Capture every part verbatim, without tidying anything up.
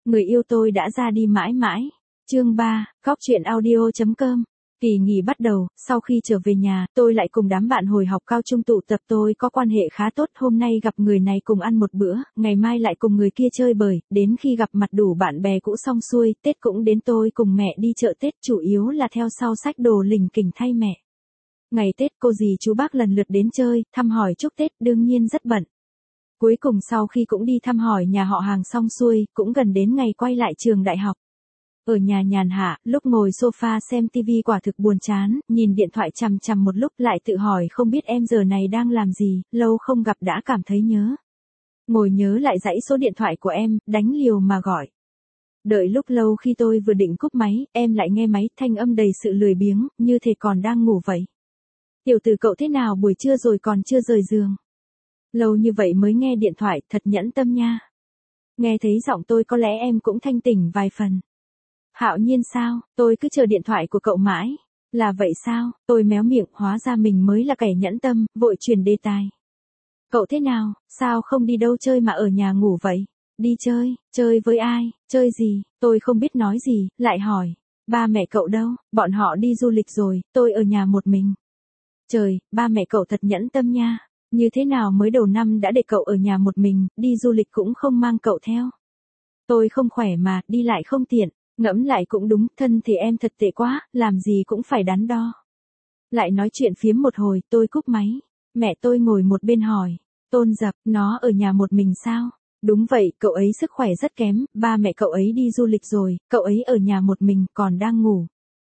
Người yêu tôi đã ra đi mãi mãi. Chương ba, Góc truyện audio chấm com. Kỳ nghỉ bắt đầu, sau khi trở về nhà, tôi lại cùng đám bạn hồi học cao trung tụ tập. Tôi có quan hệ khá tốt, hôm nay gặp người này cùng ăn một bữa, ngày mai lại cùng người kia chơi bời, đến khi gặp mặt đủ bạn bè cũ xong xuôi, Tết cũng đến tôi cùng mẹ đi chợ Tết, chủ yếu là theo sau xách đồ lỉnh kỉnh thay mẹ. Ngày Tết cô dì chú bác lần lượt đến chơi, thăm hỏi chúc Tết, đương nhiên rất bận. Cuối cùng sau khi cũng đi thăm hỏi nhà họ hàng xong xuôi, cũng gần đến ngày quay lại trường đại học. Ở nhà nhàn hạ, lúc ngồi sofa xem tivi quả thực buồn chán, nhìn điện thoại chằm chằm một lúc lại tự hỏi không biết em giờ này đang làm gì, lâu không gặp đã cảm thấy nhớ. Ngồi nhớ lại dãy số điện thoại của em, đánh liều mà gọi. Đợi lúc lâu khi tôi vừa định cúp máy, em lại nghe máy, thanh âm đầy sự lười biếng, như thể còn đang ngủ vậy. Tiểu tử cậu thế nào buổi trưa rồi còn chưa rời giường? Lâu như vậy mới nghe điện thoại, thật nhẫn tâm nha. Nghe thấy giọng tôi có lẽ em cũng thanh tỉnh vài phần. Hạo Nhiên sao, tôi cứ chờ điện thoại của cậu mãi. Là vậy sao, tôi méo miệng, hóa ra mình mới là kẻ nhẫn tâm, vội chuyển đề tài. Cậu thế nào, sao không đi đâu chơi mà ở nhà ngủ vậy? Đi chơi, chơi với ai, chơi gì, tôi không biết nói gì, lại hỏi. Ba mẹ cậu đâu, bọn họ đi du lịch rồi, tôi ở nhà một mình. Trời, ba mẹ cậu thật nhẫn tâm nha. Như thế nào mới đầu năm đã để cậu ở nhà một mình, đi du lịch cũng không mang cậu theo. Tôi không khỏe mà, đi lại không tiện, ngẫm lại cũng đúng, thân thì em thật tệ quá, làm gì cũng phải đắn đo. Lại nói chuyện phiếm một hồi, tôi cúp máy. Mẹ tôi ngồi một bên hỏi, Tôn Dập, nó ở nhà một mình sao? Đúng vậy, cậu ấy sức khỏe rất kém, ba mẹ cậu ấy đi du lịch rồi, cậu ấy ở nhà một mình, còn đang ngủ.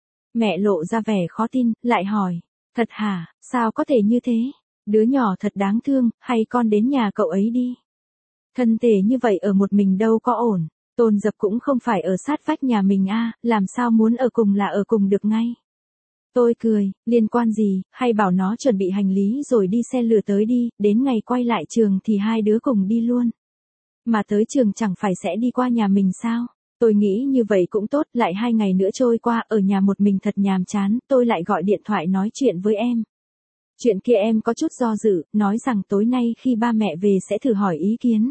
Mẹ lộ ra vẻ khó tin, lại hỏi, thật hả, sao có thể như thế? Đứa nhỏ thật đáng thương, hay con đến nhà cậu ấy đi. Thân thể như vậy ở một mình đâu có ổn. Tôn Dập cũng không phải ở sát vách nhà mình a, à, làm sao muốn ở cùng là ở cùng được ngay. Tôi cười, liên quan gì, hay bảo nó chuẩn bị hành lý rồi đi xe lửa tới đi, đến ngày quay lại trường thì hai đứa cùng đi luôn. Mà tới trường chẳng phải sẽ đi qua nhà mình sao? Tôi nghĩ như vậy cũng tốt, lại hai ngày nữa trôi qua, ở nhà một mình thật nhàm chán, tôi lại gọi điện thoại nói chuyện với em. Chuyện kia em có chút do dự, nói rằng tối nay khi ba mẹ về sẽ thử hỏi ý kiến.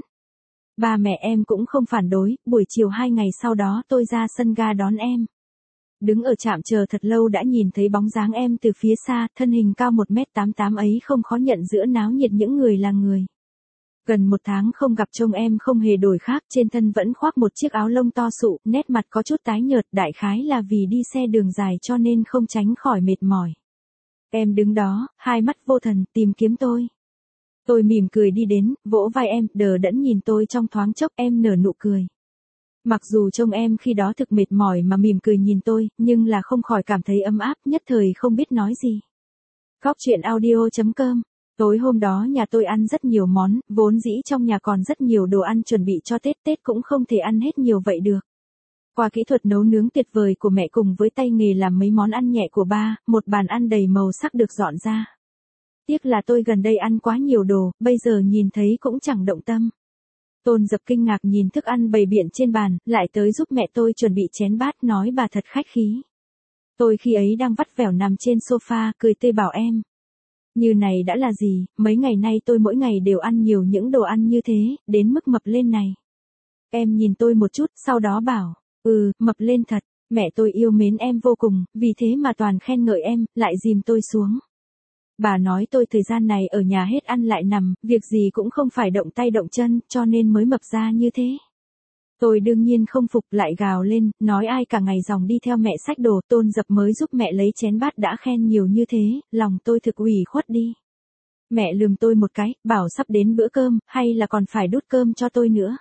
Ba mẹ em cũng không phản đối, buổi chiều hai ngày sau đó tôi ra sân ga đón em. Đứng ở trạm chờ thật lâu đã nhìn thấy bóng dáng em từ phía xa, thân hình cao một mét tám mươi tám ấy không khó nhận giữa náo nhiệt những người là người. Gần một tháng không gặp trông em không hề đổi khác, trên thân vẫn khoác một chiếc áo lông to sụ, nét mặt có chút tái nhợt, đại khái là vì đi xe đường dài cho nên không tránh khỏi mệt mỏi. Em đứng đó, hai mắt vô thần, tìm kiếm tôi. Tôi mỉm cười đi đến, vỗ vai em, đờ đẫn nhìn tôi trong thoáng chốc, em nở nụ cười. Mặc dù trông em khi đó thực mệt mỏi mà mỉm cười nhìn tôi, nhưng là không khỏi cảm thấy ấm áp, nhất thời không biết nói gì. Góc truyện audio chấm com. Tối hôm đó nhà tôi ăn rất nhiều món, vốn dĩ trong nhà còn rất nhiều đồ ăn chuẩn bị cho Tết, Tết cũng không thể ăn hết nhiều vậy được. Qua kỹ thuật nấu nướng tuyệt vời của mẹ cùng với tay nghề làm mấy món ăn nhẹ của ba, một bàn ăn đầy màu sắc được dọn ra. Tiếc là tôi gần đây ăn quá nhiều đồ, bây giờ nhìn thấy cũng chẳng động tâm. Tôn Dập kinh ngạc nhìn thức ăn bày biện trên bàn, lại tới giúp mẹ tôi chuẩn bị chén bát, nói bà thật khách khí. Tôi khi ấy đang vắt vẻo nằm trên sofa, cười tươi bảo em. Như này đã là gì, mấy ngày nay tôi mỗi ngày đều ăn nhiều những đồ ăn như thế, đến mức mập lên này. Em nhìn tôi một chút, sau đó bảo, ừ, mập lên thật, mẹ tôi yêu mến em vô cùng, vì thế mà toàn khen ngợi em, lại dìm tôi xuống. Bà nói tôi thời gian này ở nhà hết ăn lại nằm, việc gì cũng không phải động tay động chân, cho nên mới mập ra như thế. Tôi đương nhiên không phục, lại gào lên, nói ai cả ngày dòng đi theo mẹ xách đồ. Tôn Dập mới giúp mẹ lấy chén bát đã khen nhiều như thế, lòng tôi thực ủy khuất đi. Mẹ lườm tôi một cái, bảo sắp đến bữa cơm, hay là còn phải đút cơm cho tôi nữa.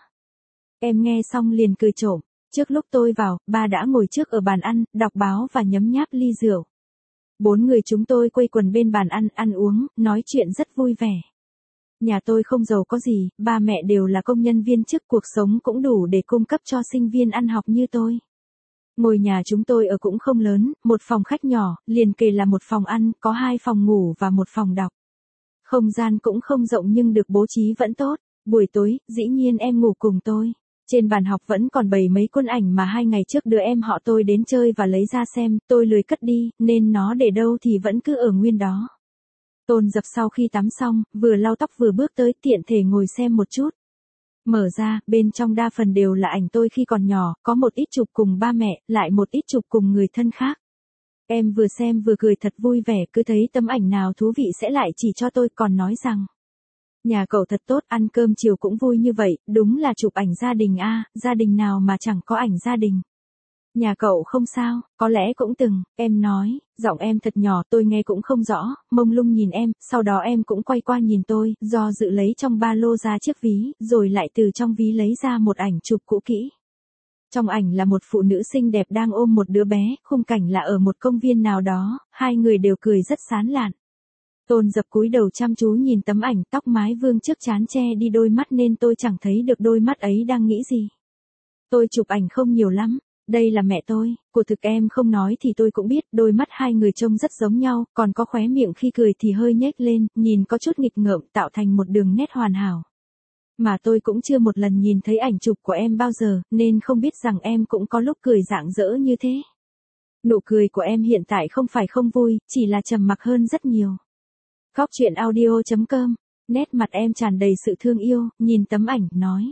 Em nghe xong liền cười trộm. Trước lúc tôi vào, ba đã ngồi trước ở bàn ăn, đọc báo và nhấm nháp ly rượu. Bốn người chúng tôi quây quần bên bàn ăn, ăn uống, nói chuyện rất vui vẻ. Nhà tôi không giàu có gì, ba mẹ đều là công nhân viên chức, cuộc sống cũng đủ để cung cấp cho sinh viên ăn học như tôi. Ngôi nhà chúng tôi ở cũng không lớn, một phòng khách nhỏ, liền kề là một phòng ăn, có hai phòng ngủ và một phòng đọc. Không gian cũng không rộng nhưng được bố trí vẫn tốt. Buổi tối, dĩ nhiên em ngủ cùng tôi. Trên bàn học vẫn còn bày mấy cuốn ảnh mà hai ngày trước đứa em họ tôi đến chơi và lấy ra xem, tôi lười cất đi, nên nó để đâu thì vẫn cứ ở nguyên đó. Tôn Dập sau khi tắm xong, vừa lau tóc vừa bước tới, tiện thể ngồi xem một chút. Mở ra, bên trong đa phần đều là ảnh tôi khi còn nhỏ, có một ít chụp cùng ba mẹ, lại một ít chụp cùng người thân khác. Em vừa xem vừa cười thật vui vẻ, cứ thấy tấm ảnh nào thú vị sẽ lại chỉ cho tôi, còn nói rằng nhà cậu thật tốt, ăn cơm chiều cũng vui như vậy, đúng là chụp ảnh gia đình a, gia đình nào mà chẳng có ảnh gia đình. Nhà cậu không sao, có lẽ cũng từng, em nói, giọng em thật nhỏ tôi nghe cũng không rõ, mông lung nhìn em, sau đó em cũng quay qua nhìn tôi, do dự lấy trong ba lô ra chiếc ví, rồi lại từ trong ví lấy ra một ảnh chụp cũ kỹ. Trong ảnh là một phụ nữ xinh đẹp đang ôm một đứa bé, khung cảnh là ở một công viên nào đó, hai người đều cười rất sán lạn. Tôn Dập cúi đầu chăm chú nhìn tấm ảnh, tóc mái vương trước trán che đi đôi mắt nên tôi chẳng thấy được đôi mắt ấy đang nghĩ gì. Tôi chụp ảnh không nhiều lắm, đây là mẹ tôi, của thực em không nói thì tôi cũng biết, đôi mắt hai người trông rất giống nhau, còn có khóe miệng khi cười thì hơi nhếch lên, nhìn có chút nghịch ngợm tạo thành một đường nét hoàn hảo. Mà tôi cũng chưa một lần nhìn thấy ảnh chụp của em bao giờ, nên không biết rằng em cũng có lúc cười rạng rỡ như thế. Nụ cười của em hiện tại không phải không vui, chỉ là trầm mặc hơn rất nhiều. Góc chuyện audio chấm com, nét mặt em tràn đầy sự thương yêu, nhìn tấm ảnh, nói.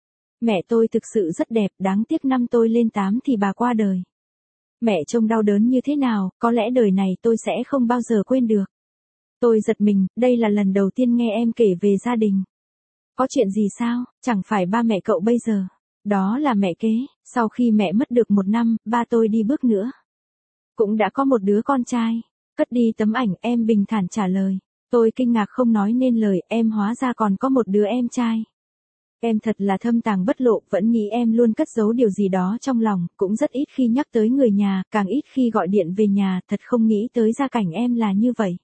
Mẹ tôi thực sự rất đẹp, đáng tiếc năm tôi lên tám thì bà qua đời. Mẹ trông đau đớn như thế nào, có lẽ đời này tôi sẽ không bao giờ quên được. Tôi giật mình, đây là lần đầu tiên nghe em kể về gia đình. Có chuyện gì sao, chẳng phải ba mẹ cậu bây giờ. Đó là mẹ kế, sau khi mẹ mất được một năm, ba tôi đi bước nữa. Cũng đã có một đứa con trai. Cất đi tấm ảnh, em bình thản trả lời. Tôi kinh ngạc không nói nên lời, em hóa ra còn có một đứa em trai. Em thật là thâm tàng bất lộ, vẫn nghĩ em luôn cất giấu điều gì đó trong lòng, cũng rất ít khi nhắc tới người nhà, càng ít khi gọi điện về nhà, thật không nghĩ tới gia cảnh em là như vậy.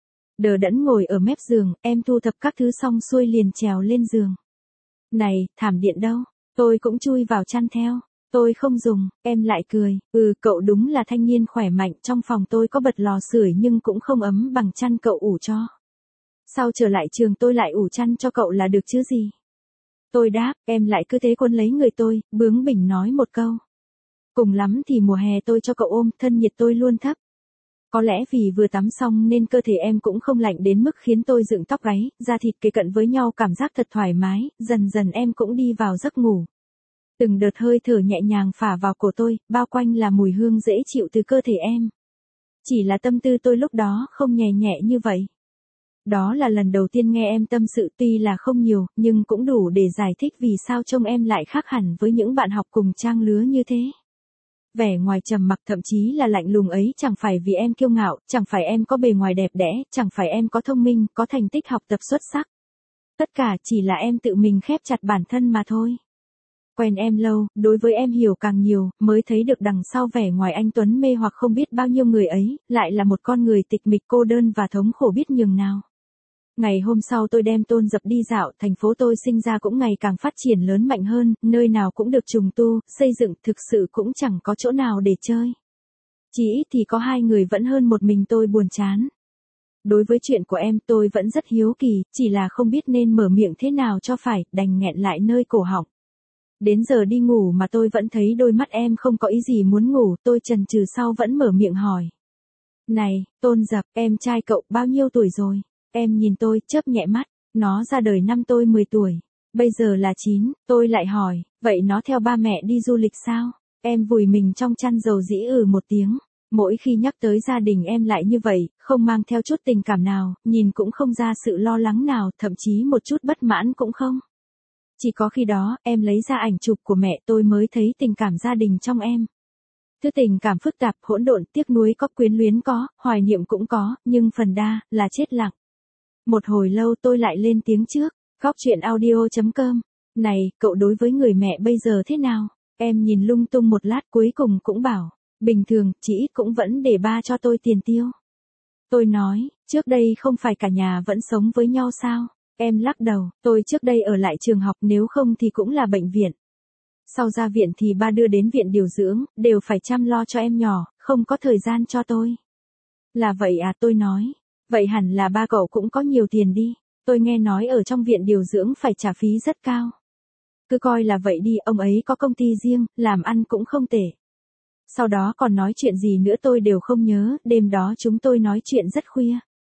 Đờ đẫn ngồi ở mép giường, em thu thập các thứ xong xuôi liền trèo lên giường. Này, thảm điện đâu? Tôi cũng chui vào chăn theo. Tôi không dùng, em lại cười, ừ cậu đúng là thanh niên khỏe mạnh, trong phòng tôi có bật lò sưởi nhưng cũng không ấm bằng chăn cậu ủ cho. Sau trở lại trường tôi lại ủ chăn cho cậu là được chứ gì. Tôi đáp, em lại cứ thế quấn lấy người tôi, bướng bỉnh nói một câu. Cùng lắm thì mùa hè tôi cho cậu ôm, thân nhiệt tôi luôn thấp. Có lẽ vì vừa tắm xong nên cơ thể em cũng không lạnh đến mức khiến tôi dựng tóc gáy, da thịt kề cận với nhau cảm giác thật thoải mái, dần dần em cũng đi vào giấc ngủ. Từng đợt hơi thở nhẹ nhàng phả vào cổ tôi, bao quanh là mùi hương dễ chịu từ cơ thể em. Chỉ là tâm tư tôi lúc đó không nhẹ nhẹ như vậy. Đó là lần đầu tiên nghe em tâm sự, tuy là không nhiều, nhưng cũng đủ để giải thích vì sao trông em lại khác hẳn với những bạn học cùng trang lứa như thế. Vẻ ngoài trầm mặc thậm chí là lạnh lùng ấy chẳng phải vì em kiêu ngạo, chẳng phải em có bề ngoài đẹp đẽ, chẳng phải em có thông minh, có thành tích học tập xuất sắc. Tất cả chỉ là em tự mình khép chặt bản thân mà thôi. Quen em lâu, đối với em hiểu càng nhiều, mới thấy được đằng sau vẻ ngoài anh tuấn mê hoặc không biết bao nhiêu người ấy, lại là một con người tịch mịch cô đơn và thống khổ biết nhường nào. Ngày hôm sau tôi đem Tôn Dập đi dạo, thành phố tôi sinh ra cũng ngày càng phát triển lớn mạnh hơn, nơi nào cũng được trùng tu, xây dựng, thực sự cũng chẳng có chỗ nào để chơi. Chỉ ít thì có hai người vẫn hơn một mình tôi buồn chán. Đối với chuyện của em tôi vẫn rất hiếu kỳ, chỉ là không biết nên mở miệng thế nào cho phải, đành nghẹn lại nơi cổ họng. Đến giờ đi ngủ mà tôi vẫn thấy đôi mắt em không có ý gì muốn ngủ, tôi chần chừ sau vẫn mở miệng hỏi. Này, Tôn Dập, em trai cậu bao nhiêu tuổi rồi? Em nhìn tôi, chớp nhẹ mắt, nó ra đời năm tôi mười tuổi, bây giờ là chín, tôi lại hỏi, vậy nó theo ba mẹ đi du lịch sao? Em vùi mình trong chăn dầu dĩ ừ một tiếng, mỗi khi nhắc tới gia đình em lại như vậy, không mang theo chút tình cảm nào, nhìn cũng không ra sự lo lắng nào, thậm chí một chút bất mãn cũng không. Chỉ có khi đó, em lấy ra ảnh chụp của mẹ tôi mới thấy tình cảm gia đình trong em. Thứ tình cảm phức tạp, hỗn độn, tiếc nuối có, quyến luyến có, hoài niệm cũng có, nhưng phần đa, là chết lặng. Một hồi lâu tôi lại lên tiếng trước, góc chuyện audio chấm com. Này, cậu đối với người mẹ bây giờ thế nào? Em nhìn lung tung một lát cuối cùng cũng bảo, bình thường, chỉ ít cũng vẫn để ba cho tôi tiền tiêu. Tôi nói, trước đây không phải cả nhà vẫn sống với nhau sao? Em lắc đầu, tôi trước đây ở lại trường học, nếu không thì cũng là bệnh viện. Sau ra viện thì ba đưa đến viện điều dưỡng, đều phải chăm lo cho em nhỏ, không có thời gian cho tôi. Là vậy à, tôi nói. Vậy hẳn là ba cậu cũng có nhiều tiền đi, tôi nghe nói ở trong viện điều dưỡng phải trả phí rất cao. Cứ coi là vậy đi, ông ấy có công ty riêng, làm ăn cũng không tệ. Sau đó còn nói chuyện gì nữa tôi đều không nhớ, đêm đó chúng tôi nói chuyện rất khuya.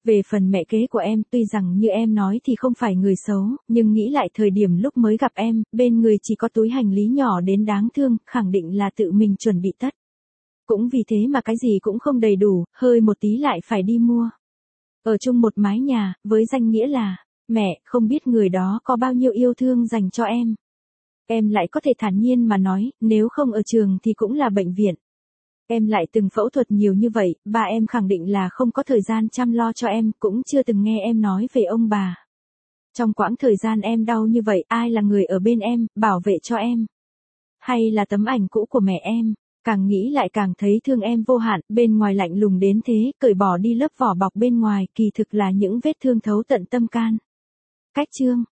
Về phần mẹ kế của em, tuy rằng như em nói thì không phải người xấu, nhưng nghĩ lại thời điểm lúc mới gặp em, bên người chỉ có túi hành lý nhỏ đến đáng thương, khẳng định là tự mình chuẩn bị tất. Cũng vì thế mà cái gì cũng không đầy đủ, hơi một tí lại phải đi mua. Ở chung một mái nhà, với danh nghĩa là mẹ, không biết người đó có bao nhiêu yêu thương dành cho em. Em lại có thể thản nhiên mà nói, nếu không ở trường thì cũng là bệnh viện. Em lại từng phẫu thuật nhiều như vậy, ba em khẳng định là không có thời gian chăm lo cho em, cũng chưa từng nghe em nói về ông bà. Trong quãng thời gian em đau như vậy, ai là người ở bên em, bảo vệ cho em? Hay là tấm ảnh cũ của mẹ em? Càng nghĩ lại càng thấy thương em vô hạn, bên ngoài lạnh lùng đến thế, cởi bỏ đi lớp vỏ bọc bên ngoài, kỳ thực là những vết thương thấu tận tâm can. Cách chương